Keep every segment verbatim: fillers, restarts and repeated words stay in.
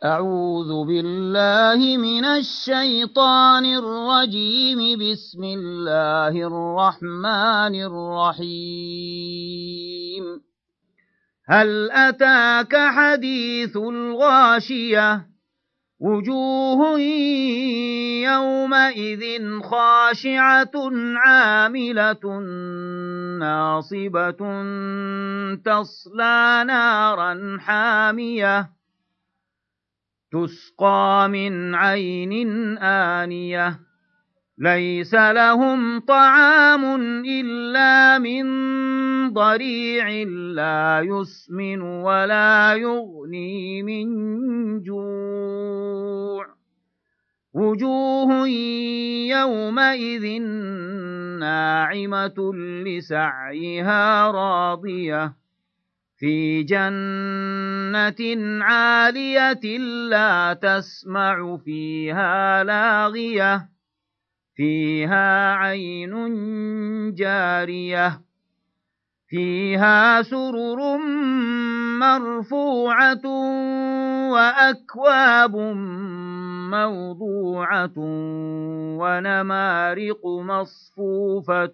أعوذ بالله من الشيطان الرجيم. بسم الله الرحمن الرحيم. هل أتاك حديث الغاشية؟ وجوه يومئذ خاشعة عاملة ناصبة تصلى نارا حامية تسقى من عين آنية ليس لهم طعام إلا من ضريع لا يسمن ولا يغني من جوع. وجوه يومئذ ناعمة لسعيها راضية في جنة عالية لا تسمع فيها لاغية فيها عين جارية فيها سرر مرفوعة وأكواب موضوعة ونمارق مصفوفة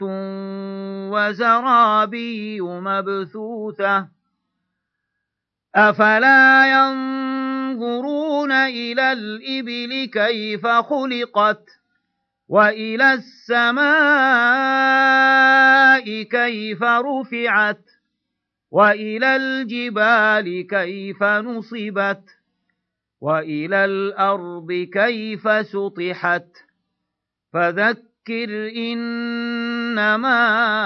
وزرابي مبثوثة أفلا ينظرون إلى الإبل كيف خلقت وإلى السماء كيف رفعت وإلى الجبال كيف نصبت وإلى الأرض كيف سطحت فذكر إنما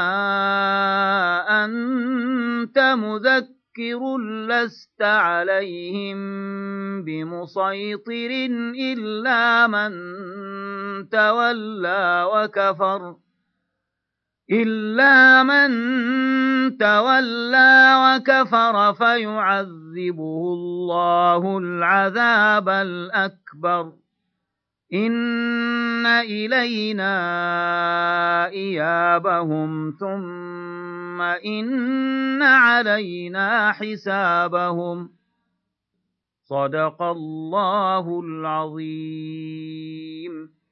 أنت مذكر لست عليهم بمسيطر إلا من تولى وكفر إلا من تولى وكفر فيعذبه الله العذاب الأكبر إن إلينا إيابهم ثم إن علينا حسابهم. صدق الله العظيم.